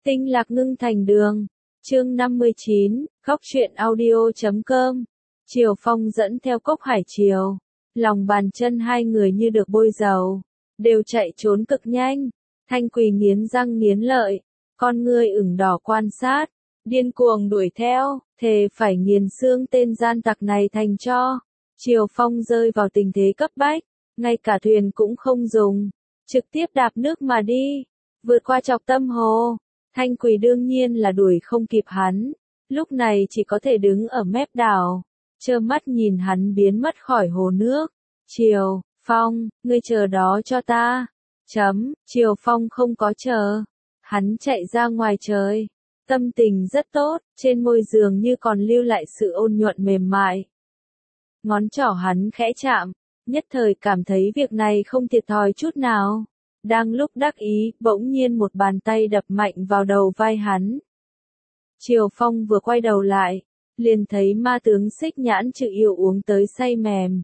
Tinh lạc ngưng thành đường. Chương 59, khóc chuyện audio.com. Triều Phong dẫn theo Cốc Hải Triều. Lòng bàn chân hai người như được bôi dầu. Đều chạy trốn cực nhanh. Thanh Quỳ nghiến răng nghiến lợi. Con ngươi ửng đỏ quan sát. Điên cuồng đuổi theo. Thề phải nghiền xương tên gian tặc này thành tro. Triều Phong rơi vào tình thế cấp bách. Ngay cả thuyền cũng không dùng. Trực tiếp đạp nước mà đi. Vượt qua Chọc Tâm Hồ. Thanh Quỳ đương nhiên là đuổi không kịp hắn, lúc này chỉ có thể đứng ở mép đảo, trơ mắt nhìn hắn biến mất khỏi hồ nước. Triều Phong, ngươi chờ đó cho ta. Triều Phong không có chờ, hắn chạy ra ngoài trời, tâm tình rất tốt, trên môi dường như còn lưu lại sự ôn nhuận mềm mại. Ngón trỏ hắn khẽ chạm, nhất thời cảm thấy việc này không thiệt thòi chút nào. Đang lúc đắc ý, bỗng nhiên một bàn tay đập mạnh vào đầu vai hắn. Triều Phong vừa quay đầu lại, liền thấy ma tướng Xích Nhãn Trự Yêu uống tới say mềm.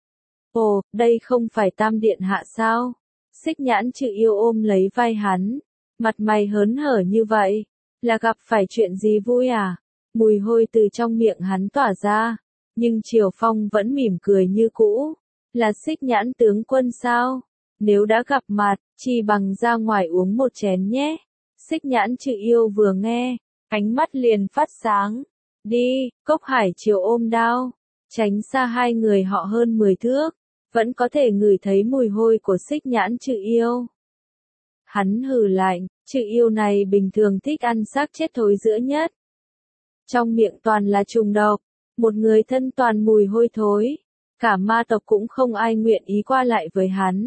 Ồ, đây không phải Tam Điện Hạ sao? Xích Nhãn Trự Yêu ôm lấy vai hắn, mặt mày hớn hở như vậy, là gặp phải chuyện gì vui à? Mùi hôi từ trong miệng hắn tỏa ra, nhưng Triều Phong vẫn mỉm cười như cũ. Là Xích Nhãn tướng quân sao? Nếu đã gặp mặt, chi bằng ra ngoài uống một chén nhé. Xích Nhãn Trự Yêu vừa nghe, ánh mắt liền phát sáng. Đi, Cốc Hải Triều ôm đao, tránh xa hai người họ hơn 10 thước, vẫn có thể ngửi thấy mùi hôi của Xích Nhãn Trự Yêu. Hắn hừ lạnh, Trự Yêu này bình thường thích ăn xác chết thối rữa nhất. Trong miệng toàn là trùng độc, một người thân toàn mùi hôi thối, cả ma tộc cũng không ai nguyện ý qua lại với hắn.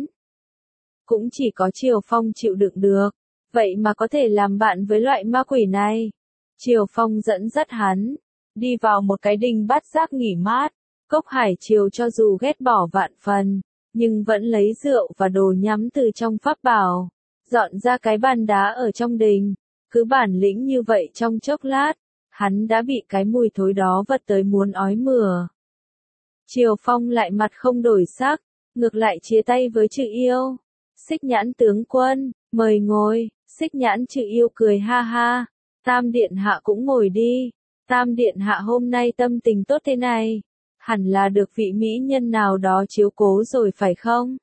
Cũng chỉ có Triều Phong chịu đựng được, vậy mà có thể làm bạn với loại ma quỷ này. Triều Phong dẫn dắt hắn, đi vào một cái đình bát giác nghỉ mát. Cốc Hải Triều cho dù ghét bỏ vạn phần, nhưng vẫn lấy rượu và đồ nhắm từ trong pháp bảo, dọn ra cái bàn đá ở trong đình. Cứ bản lĩnh như vậy trong chốc lát, hắn đã bị cái mùi thối đó vật tới muốn ói mửa. Triều Phong lại mặt không đổi sắc, ngược lại chia tay với Trự Yêu. Xích Nhãn tướng quân, mời ngồi. Xích Nhãn Trự Yêu cười ha ha. Tam Điện Hạ cũng ngồi đi. Tam Điện Hạ hôm nay tâm tình tốt thế này, hẳn là được vị mỹ nhân nào đó chiếu cố rồi phải không?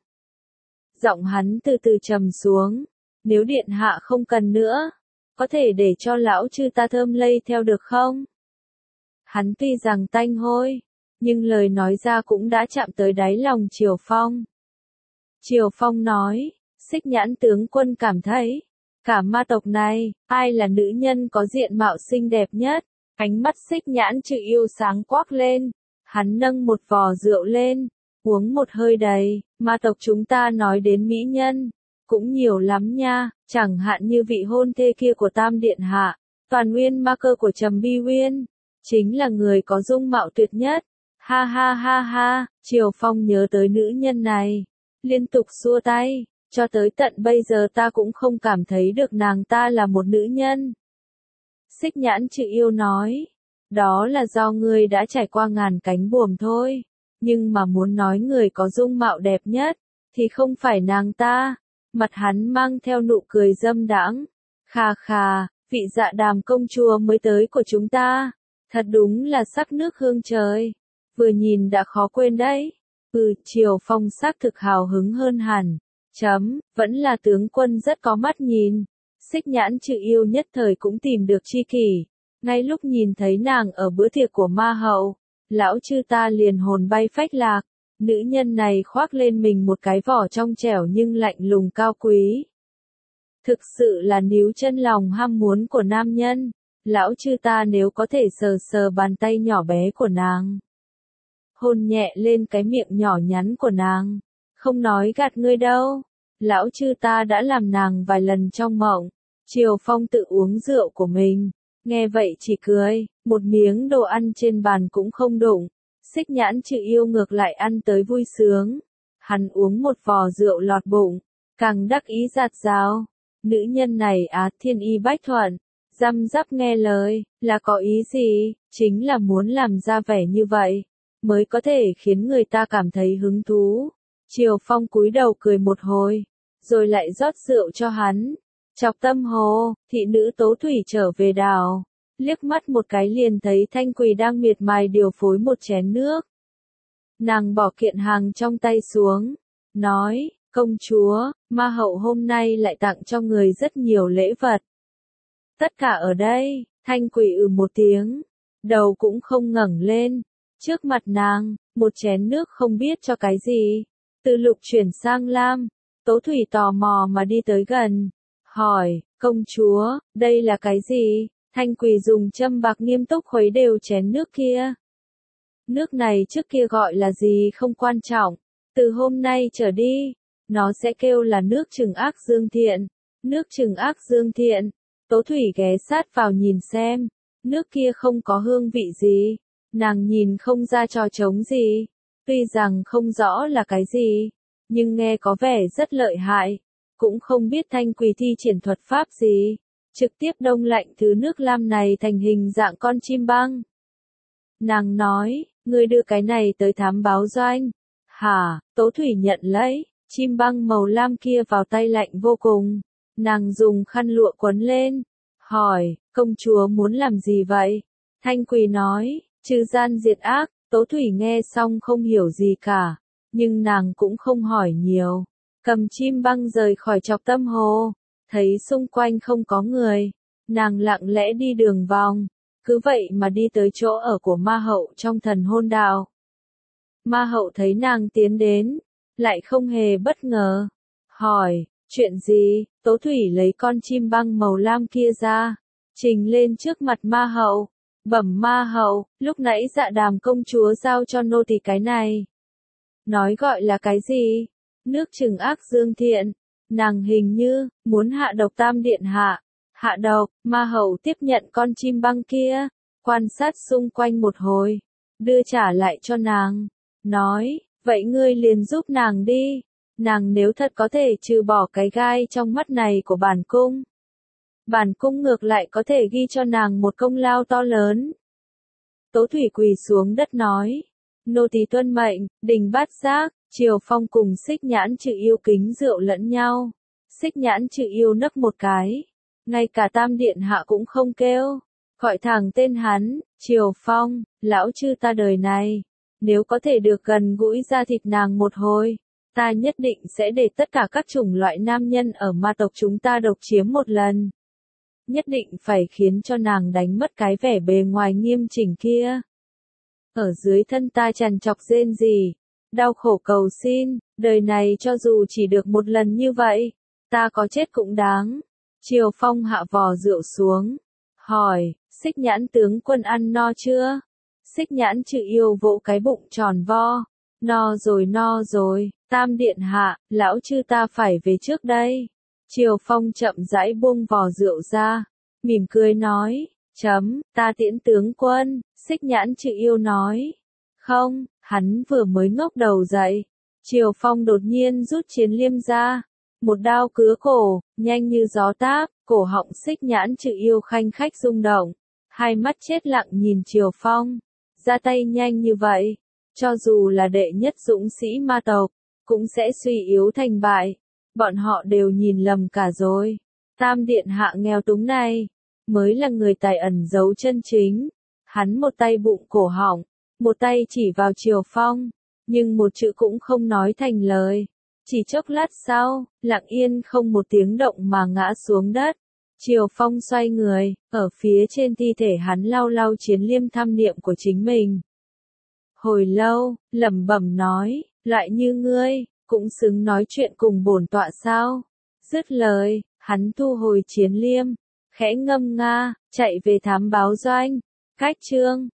Giọng hắn từ từ trầm xuống. Nếu Điện Hạ không cần nữa, có thể để cho lão chư ta thơm lây theo được không? Hắn tuy rằng tanh hôi, nhưng lời nói ra cũng đã chạm tới đáy lòng Triều Phong. Triều Phong nói, Xích Nhãn tướng quân cảm thấy, cả ma tộc này, ai là nữ nhân có diện mạo xinh đẹp nhất? Ánh mắt Xích Nhãn Trự Yêu sáng quắc lên, hắn nâng một vò rượu lên, uống một hơi đầy. Ma tộc chúng ta nói đến mỹ nhân, cũng nhiều lắm nha, chẳng hạn như vị hôn thê kia của Tam Điện Hạ, Toàn Nguyên Ma Cơ của Trầm Bi Uyên, chính là người có dung mạo tuyệt nhất. Ha ha ha ha, Triều Phong nhớ tới nữ nhân này, liên tục xua tay, cho tới tận bây giờ ta cũng không cảm thấy được nàng ta là một nữ nhân. Xích Nhãn Trự Yêu nói, đó là do ngươi đã trải qua ngàn cánh buồm thôi, nhưng mà muốn nói người có dung mạo đẹp nhất, thì không phải nàng ta. Mặt hắn mang theo nụ cười dâm đãng. Khà khà, vị Dạ Đàm công chúa mới tới của chúng ta, thật đúng là sắc nước hương trời, vừa nhìn đã khó quên đấy. Triều Phong xác thực hào hứng hơn hẳn. Vẫn là tướng quân rất có mắt nhìn. Xích Nhãn Trự Yêu nhất thời cũng tìm được tri kỷ. Ngay lúc nhìn thấy nàng ở bữa tiệc của ma hậu, lão chư ta liền hồn bay phách lạc. Nữ nhân này khoác lên mình một cái vỏ trong trẻo nhưng lạnh lùng cao quý. Thực sự là níu chân lòng ham muốn của nam nhân. Lão chư ta nếu có thể sờ sờ bàn tay nhỏ bé của nàng, hôn nhẹ lên cái miệng nhỏ nhắn của nàng, không nói gạt ngươi đâu, lão chư ta đã làm nàng vài lần trong mộng. Triều Phong tự uống rượu của mình, nghe vậy chỉ cười, một miếng đồ ăn trên bàn cũng không đụng. Xích Nhãn Trự Yêu ngược lại ăn tới vui sướng. Hắn uống một vò rượu lọt bụng, càng đắc ý rạt rào. Nữ nhân này thiên y bách thuận, răm rắp nghe lời, là có ý gì? Chính là muốn làm ra vẻ như vậy, mới có thể khiến người ta cảm thấy hứng thú. Triều Phong cúi đầu cười một hồi, rồi lại rót rượu cho hắn. Chọc tâm hồ, thị nữ Tố Thủy trở về đảo, liếc mắt một cái liền thấy Thanh Quỳ đang miệt mài điều phối một chén nước. Nàng bỏ kiện hàng trong tay xuống, nói, công chúa, ma hậu hôm nay lại tặng cho người rất nhiều lễ vật. Tất cả ở đây, Thanh Quỳ một tiếng, đầu cũng không ngẩng lên, trước mặt nàng, một chén nước không biết cho cái gì, từ lục chuyển sang lam. Tố Thủy tò mò mà đi tới gần, hỏi, công chúa, đây là cái gì? Thanh Quỳ dùng châm bạc nghiêm túc khuấy đều chén nước kia. Nước này trước kia gọi là gì không quan trọng, từ hôm nay trở đi, nó sẽ kêu là nước Trừng Ác Dương Thiện. Nước Trừng Ác Dương Thiện. Tố Thủy ghé sát vào nhìn xem, nước kia không có hương vị gì, nàng nhìn không ra trò trống gì, tuy rằng không rõ là cái gì, nhưng nghe có vẻ rất lợi hại, cũng không biết Thanh Quỳ thi triển thuật pháp gì, trực tiếp đông lạnh thứ nước lam này thành hình dạng con chim băng. Nàng nói, ngươi đưa cái này tới thám báo doanh. Hả, Tố Thủy nhận lấy, chim băng màu lam kia vào tay lạnh vô cùng. Nàng dùng khăn lụa quấn lên, hỏi, công chúa muốn làm gì vậy? Thanh Quỳ nói, trừ gian diệt ác. Tố Thủy nghe xong không hiểu gì cả, nhưng nàng cũng không hỏi nhiều. Cầm chim băng rời khỏi chọc tâm hồ, thấy xung quanh không có người, nàng lặng lẽ đi đường vòng, cứ vậy mà đi tới chỗ ở của ma hậu trong thần hôn đạo. Ma hậu thấy nàng tiến đến, lại không hề bất ngờ, hỏi, chuyện gì? Tố Thủy lấy con chim băng màu lam kia ra, trình lên trước mặt ma hậu, bẩm ma hậu, lúc nãy Dạ Đàm công chúa giao cho nô tỳ cái này. Nói gọi là cái gì? Nước Trừng Ác Dương Thiện. Nàng hình như muốn hạ độc Tam điện hạ. Hạ độc. Ma hậu tiếp nhận con chim băng kia, quan sát xung quanh một hồi, đưa trả lại cho nàng, nói, vậy ngươi liền giúp nàng đi. Nàng nếu thật có thể trừ bỏ cái gai trong mắt này của bản cung, bản cung ngược lại có thể ghi cho nàng một công lao to lớn. Tố Thủy quỳ xuống đất nói, nô tỳ tuân mệnh. Đình Bát Giác, Triều Phong cùng Xích Nhãn Trự Yêu kính rượu lẫn nhau. Xích Nhãn Trự Yêu nấc một cái, ngay cả Tam điện hạ cũng không kêu, gọi thẳng tên hắn, Triều Phong, lão chư ta đời này, nếu có thể được gần gũi da thịt nàng một hồi, ta nhất định sẽ để tất cả các chủng loại nam nhân ở ma tộc chúng ta độc chiếm một lần. Nhất định phải khiến cho nàng đánh mất cái vẻ bề ngoài nghiêm chỉnh kia. Ở dưới thân ta trằn trọc rên rỉ, đau khổ cầu xin, đời này cho dù chỉ được một lần như vậy, ta có chết cũng đáng. Triều Phong hạ vò rượu xuống, hỏi, Xích Nhãn tướng quân ăn no chưa? Xích Nhãn Trự Yêu vỗ cái bụng tròn vo, no rồi, Tam điện hạ, lão chư ta phải về trước đây. Triều Phong chậm rãi buông vò rượu ra, mỉm cười nói, ta tiễn tướng quân. Xích Nhãn Trự Yêu nói, không, hắn vừa mới ngóc đầu dậy. Triều Phong đột nhiên rút chiến liêm ra, một đao cứa cổ, nhanh như gió táp, cổ họng Xích Nhãn Trự Yêu khanh khách rung động, hai mắt chết lặng nhìn Triều Phong, ra tay nhanh như vậy, cho dù là đệ nhất dũng sĩ ma tộc, cũng sẽ suy yếu thành bại, bọn họ đều nhìn lầm cả rồi. Tam điện hạ nghèo túng này, mới là người tài ẩn giấu chân chính. Hắn một tay bụng cổ họng, một tay chỉ vào Triều Phong, nhưng một chữ cũng không nói thành lời. Chỉ chốc lát sau, lặng yên không một tiếng động mà ngã xuống đất. Triều Phong xoay người, ở phía trên thi thể hắn lau lau chiến liêm tham niệm của chính mình. Hồi lâu, lẩm bẩm nói, loại như ngươi, cũng xứng nói chuyện cùng bổn tọa sao? Dứt lời, hắn thu hồi chiến liêm, khẽ ngâm nga, chạy về thám báo doanh. Cách chương